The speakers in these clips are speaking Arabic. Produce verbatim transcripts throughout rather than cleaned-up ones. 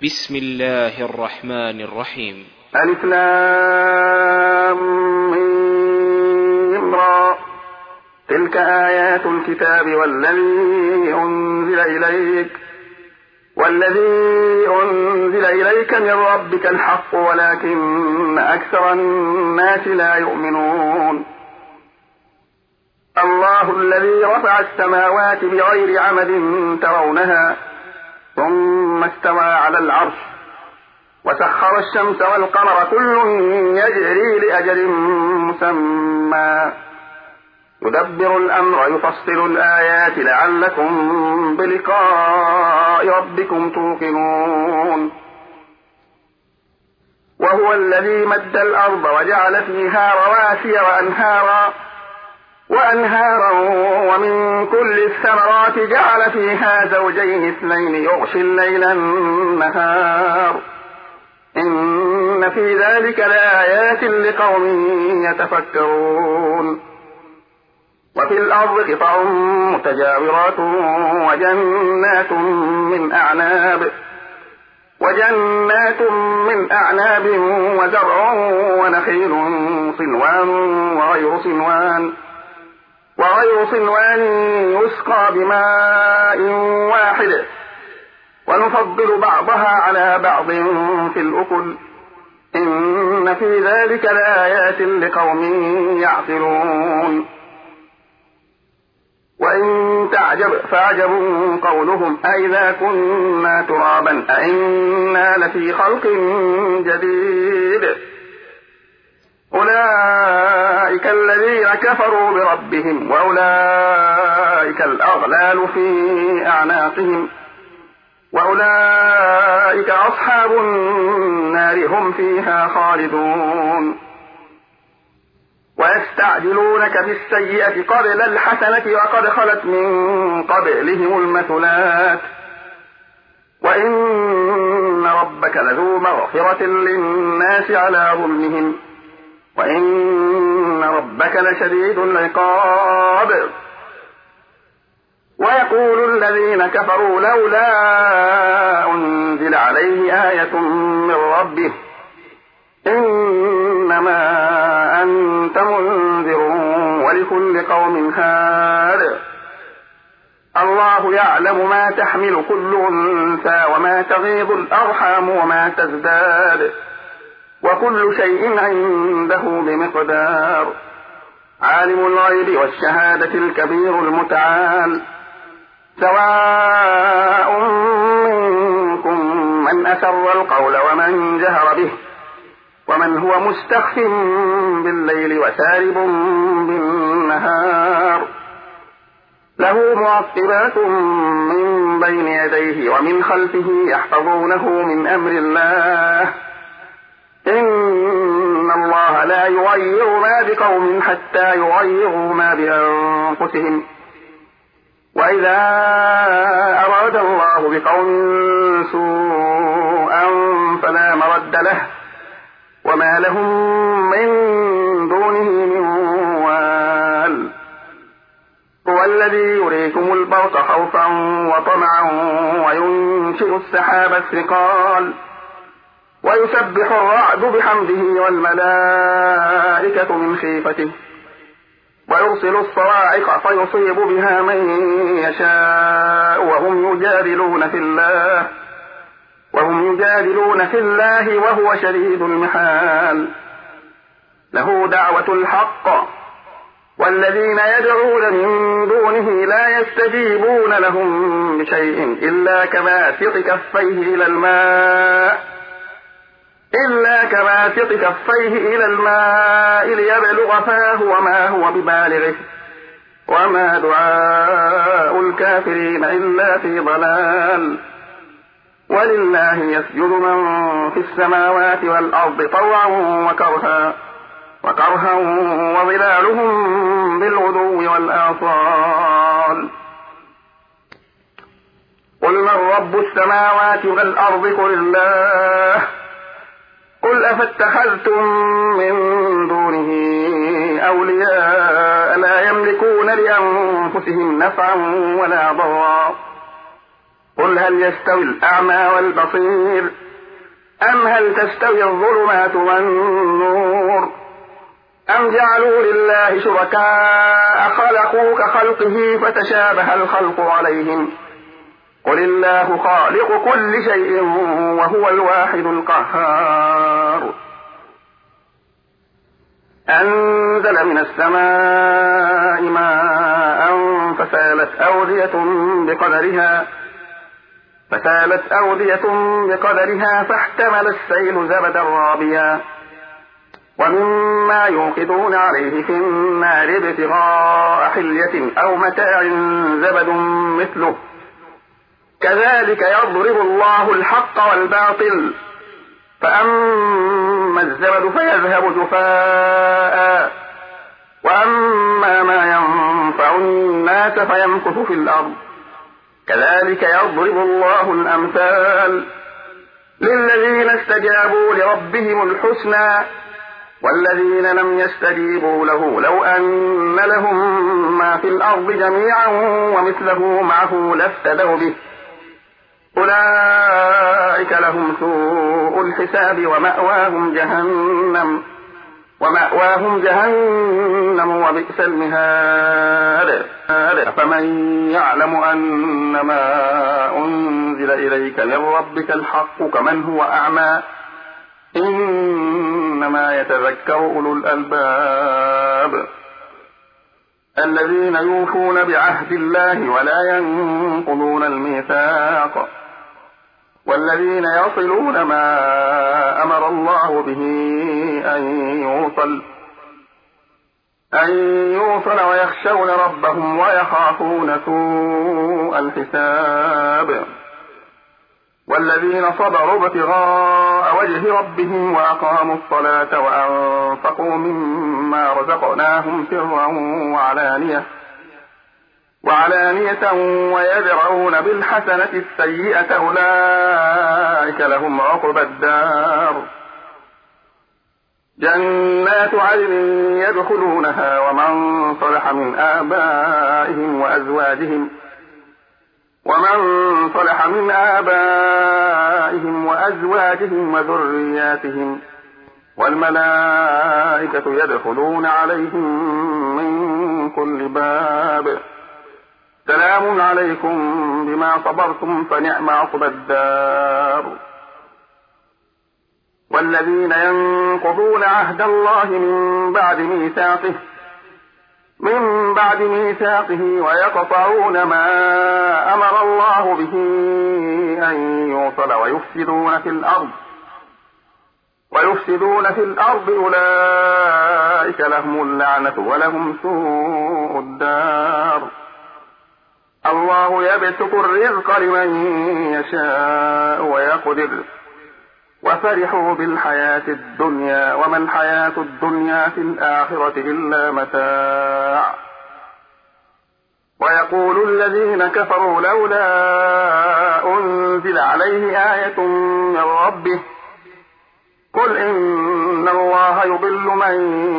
بسم الله الرحمن الرحيم. ألف لام ميم را. تلك آيات الكتاب والذي أنزل إليك والذي أنزل إليك من ربك الحق ولكن أكثر الناس لا يؤمنون. الله الذي رفع السماوات بغير عمد ترونها ثم استوى على العرش وسخر الشمس والقمر كل يجري لأجل مسمى يدبر الأمر يفصل الآيات لعلكم بلقاء ربكم توقنون. وهو الذي مد الأرض وجعل فيها رواسي وأنهارا وأنهارا ومن كل الثمرات جعل فيها زوجين اثنين يغشي الليل النهار إن في ذلك لآيات لقوم يتفكرون. وفي الأرض قطع متجاورات وجنات من أعناب وجنات من أعناب وزرع ونخيل صنوان وغير صنوان وغير صنوان يسقى بماء واحد ونفضل بعضها على بعض في الأكل إن في ذلك لآيات لقوم يعقلون. وإن تعجب فعجب قولهم أئذا كنا ترابا أئنا لفي خلق جديد أولئك الذين كفروا بربهم وأولئك الأغلال في أعناقهم وأولئك أصحاب النار هم فيها خالدون. ويستعجلونك بالسيئة قبل الحسنة وقد خلت من قبلهم المثلات وإن ربك لذو مغفرة للناس على ظلمهم وإن ربك لشديد العقاب. ويقول الذين كفروا لولا أنزل عليه آية من ربه إنما أنت منذر ولكل قوم هاد. الله يعلم ما تحمل كل أنثى وما تغيض الأرحام وما تزداد وكل شيء عنده بمقدار. عالم الغيب والشهادة الكبير المتعال. سواء منكم من أسر القول ومن جهر به ومن هو مستخف بالليل وسارب بالنهار. له معقبات من بين يديه ومن خلفه يحفظونه من أمر الله إن الله لا يغير ما بقوم حتى يغيروا ما بأنفسهم. وإذا أراد الله بقوم سوءا فلا مرد له وما لهم من دونه من وال. هو الذي يريكم البرق خوفا وطمعا وينشئ السحاب الثقال ويسبح الرعد بحمده والملائكة من خيفته ويرسل الصواعق فيصيب بها من يشاء وهم يجادلون في الله وهم يجادلون في الله وهو شديد المحال. له دعوة الحق والذين يدعون من دونه لا يستجيبون لهم بشيء إلا كباسط كفيه إلى الماء إلا كباسط كفيه إلى الماء ليبلغ فاه وما هو ببالغه وما دعاء الكافرين إلا في ضلال. ولله يسجد من في السماوات والأرض طوعا وكرها وكرها وظلالهم بالغدو والآصال. قل من رب السماوات والأرض قل الله قل أفاتخذتم من دونه أولياء لا يملكون لأنفسهم نفعا ولا ضرا قل هل يستوي الأعمى والبصير أم هل تستوي الظلمات والنور أم جعلوا لله شركاء خلقوا كخلقه فتشابه الخلق عليهم قل الله خالق كل شيء وهو الواحد القهار أنزل من السماء ماء فسالت أودية بقدرها فسالت أودية بقدرها فاحتمل السيل زبدا رابيا ومما يوقدون عليه في النار ابتغاء حلية أو متاع زبد مثله كذلك يضرب الله الحق والباطل فأما الزبد فيذهب جفاء وأما ما ينفع الناس فيمكث في الأرض كذلك يضرب الله الأمثال للذين استجابوا لربهم الحسنى والذين لم يستجيبوا له لو أن لهم ما في الأرض جميعا ومثله معه لافتدوا به أولئك لهم سوء الحساب ومأواهم جهنم ومأواهم جهنم وبئس المهاد فمن يعلم أن ما أنزل إليك من ربك الحق كمن هو أعمى إنما يتذكر أولو الألباب الذين يوفون بعهد الله ولا ينقضون الميثاق والذين يصلون ما أمر الله به أن يوصل أن يوصل ويخشون ربهم ويخافون سوء الحساب والذين صبروا ابتغاء وجه ربهم وأقاموا الصلاة وأنفقوا مما رزقناهم سرا وعلانية وعلانية ويدرؤون بالحسنة السيئة أولئك لهم عقبى الدار جنات عدن يدخلونها ومن صلح من آبائهم وأزواجهم ومن صلح من آبائهم وأزواجهم وذرياتهم والملائكة يدخلون عليهم من كل باب سلام عليكم بما صبرتم فنعم عقبى الدار والذين ينقضون عهد الله من بعد ميثاقه من بعد ميثاقه ويقطعون ما أمر الله به أن يوصل ويفسدون في الأرض ويفسدون في الأرض أولئك لهم اللعنة ولهم سوء الدار الله يبسط الرزق لمن يشاء ويقدر وفرحوا بالحياة الدنيا وما الحياة الدنيا في الآخرة إلا متاع ويقول الذين كفروا لولا أنزل عليه آية من ربه قل إن الله يضل من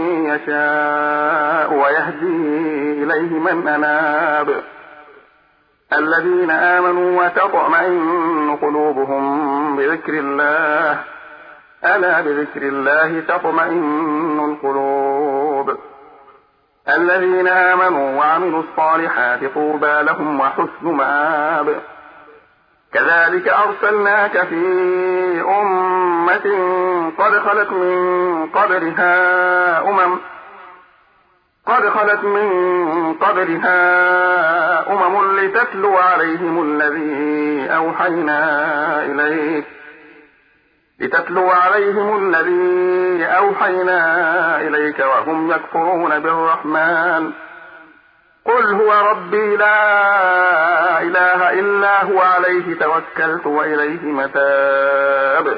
يشاء ويهدي إليه من أناب الذين آمنوا وتطمئن قلوبهم بذكر الله ألا بذكر الله تطمئن القلوب الذين آمنوا وعملوا الصالحات طوبى لهم وحسن مآب كذلك أرسلناك في أمة قد خلت من قبلها أمم قد خلت من قبلها أمم لتتلو عليهم الذي أوحينا إليك لتتلو عليهم الذي أوحينا إليك وهم يكفرون بالرحمن قل هو ربي لا إله إلا هو عليه توكلت وإليه متاب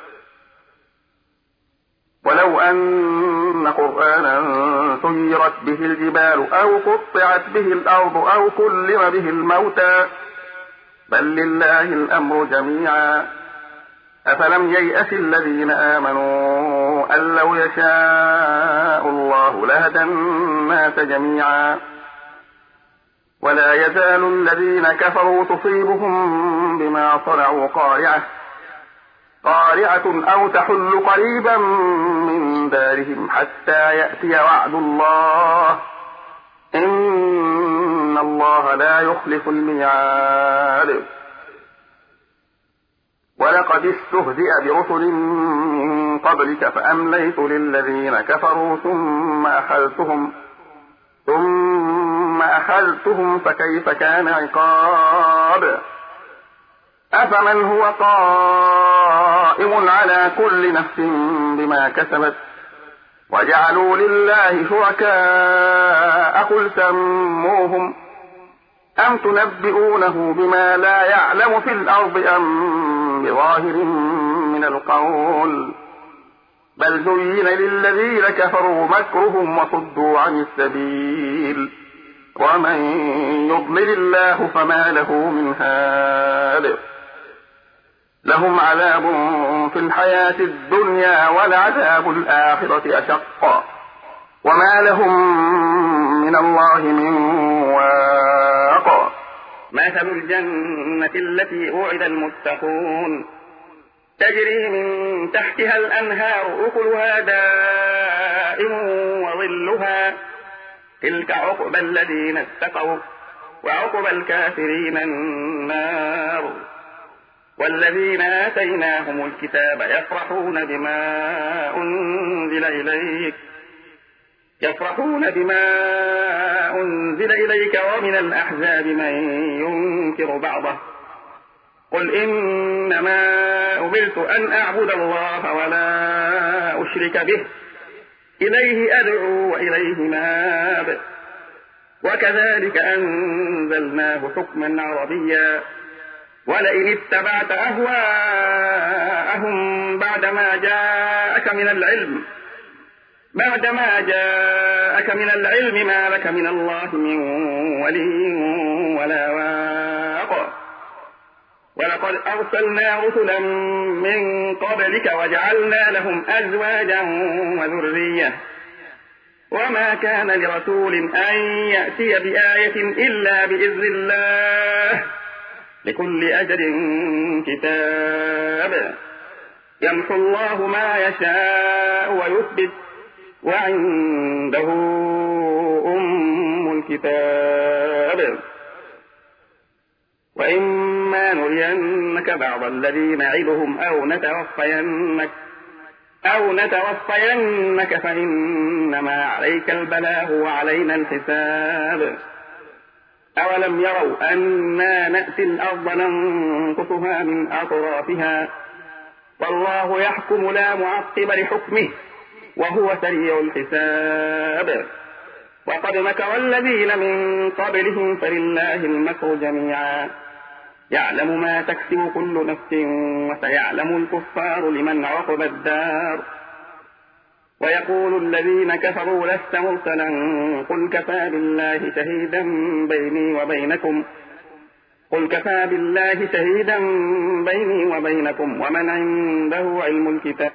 ولو أن قرآنا سيرت به الجبال أو قطعت به الأرض أو كلم به الموتى بل لله الأمر جميعا أفلم ييأس الذين آمنوا أن لو يشاء الله لهدى الناس جميعا ولا يزال الذين كفروا تصيبهم بما صنعوا قارعة قارعة أو تحل قريبا من دارهم حتى يأتي وعد الله إن الله لا يخلف الميعاد. ولقد استهزئ برسل من قبلك فأمليت للذين كفروا ثم أخذتهم ثم أخذتهم فكيف كان عقاب. أفمن هو قائم على كل نفس بما كسبت وجعلوا لله شركاء قل سموهم أم تنبئونه بما لا يعلم في الأرض أم بظاهر من القول بل زين للذين كفروا مكرهم وصدوا عن السبيل ومن يضلل الله فما له من هاد. لهم عذاب في الحياة الدنيا ولعذاب الآخرة أشق وما لهم من الله من واق. مثل الجنة التي وعد المتقون تجري من تحتها الأنهار أكلها دائم وظلها تلك عقبى الذين اتقوا وعقبى الكافرين النار. والذين آتيناهم الكتاب يفرحون بما أنزل إليك يفرحون بما أنزل إليك ومن الأحزاب من ينكر بعضه قل إنما أمرت أن أعبد الله ولا أشرك به إليه أدعو وإليه مآب. وكذلك أنزلناه حكما عربيا ولئن اتبعت أهواءهم بعدما جاءك من العلم بعدما جاءك من العلم ما لك من الله من ولي ولا واق. ولقد أرسلنا رسلا من قبلك وجعلنا لهم أزواجا وذرية وما كان لرسول أن يأتي بآية إلا بإذن الله لكل أجل كتاب يمحو الله ما يشاء ويثبت وعنده أم الكتاب. وإما نرينك بعض الذي نعدهم أو نتوفينك أو نتوفينك فإنما عليك البلاغ وعلينا الحساب. أولم يروا أنا نأتي الأرض ننقصها من أطرافها والله يحكم لا معقب لحكمه وهو سريع الحساب. وقد مكر الذين من قبلهم فلله المكر جميعا يعلم ما تكسب كل نفس وسيعلم الكفار لمن عقب الدار. ويقول الذين كفروا لست مرسلا قل كفى بالله شهيدا بيني وبينكم قل كفى بالله شهيدا بيني وبينكم ومن عنده علم الكتاب